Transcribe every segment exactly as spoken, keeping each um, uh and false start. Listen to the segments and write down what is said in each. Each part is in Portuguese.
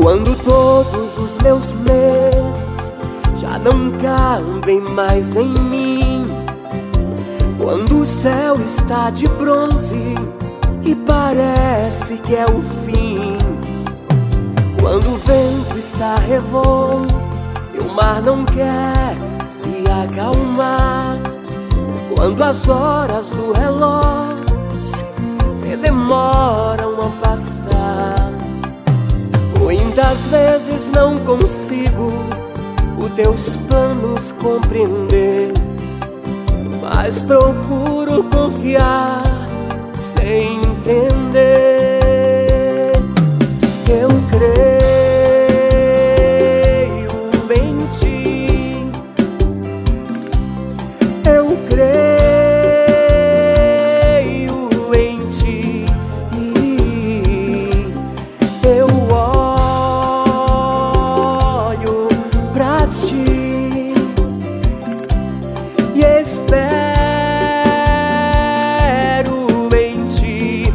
Quando todos os meus medos já não cabem mais em mim, quando o céu está de bronze e parece que é o fim, quando o vento está revolto e o mar não quer se acalmar, quando as horas do relógio se demoram a passar, muitas vezes não consigo os teus planos compreender, mas procuro confiar sem entender. Eu creio em ti, eu creio em ti, eu olho pra ti e espero em ti.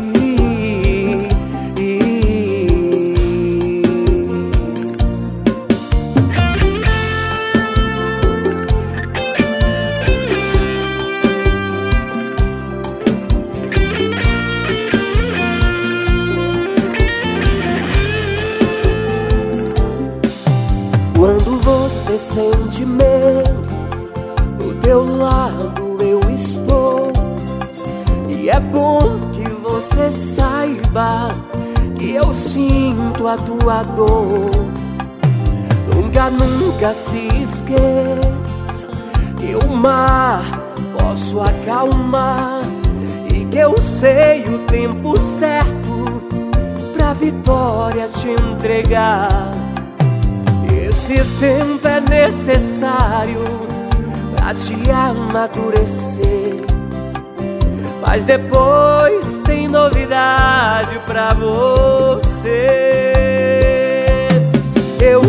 Quando você sente medo, do teu lado eu estou, e é bom que você saiba que eu sinto a tua dor. Nunca, nunca se esqueça que o mar posso acalmar e que eu sei o tempo certo pra vitória te entregar. Esse tempo é necessário pra te amadurecer, mas depois tem novidade pra você. Eu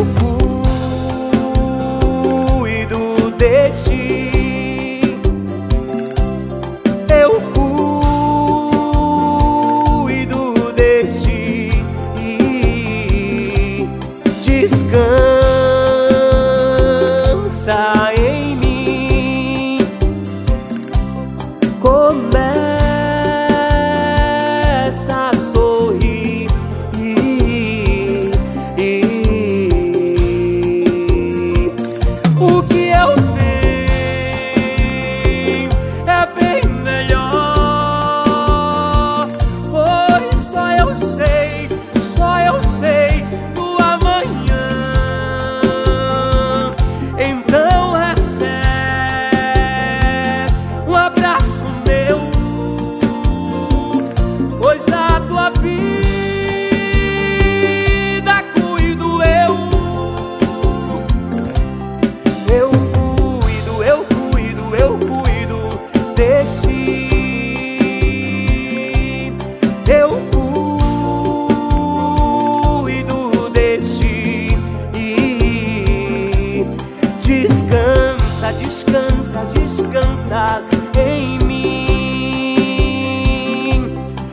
cuido de ti, eu cuido de ti. Descansa em mim, começa a sorrir, o que eu tenho é bem melhor, pois só eu sei, só eu sei do amanhã. Então recebe um abraço meu, pois da tua vida cuido eu. Eu cuido, eu cuido, eu cuido de ti. Eu cuido de ti. Descansa, descansa, descansa em mim.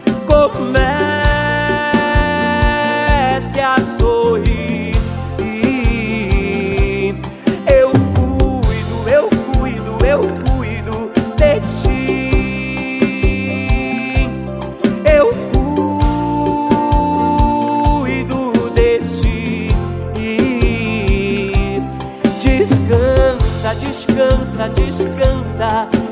Comece a sorrir. Eu cuido, eu cuido, eu cuido de ti. Eu cuido de ti. Descansa, descansa, descansa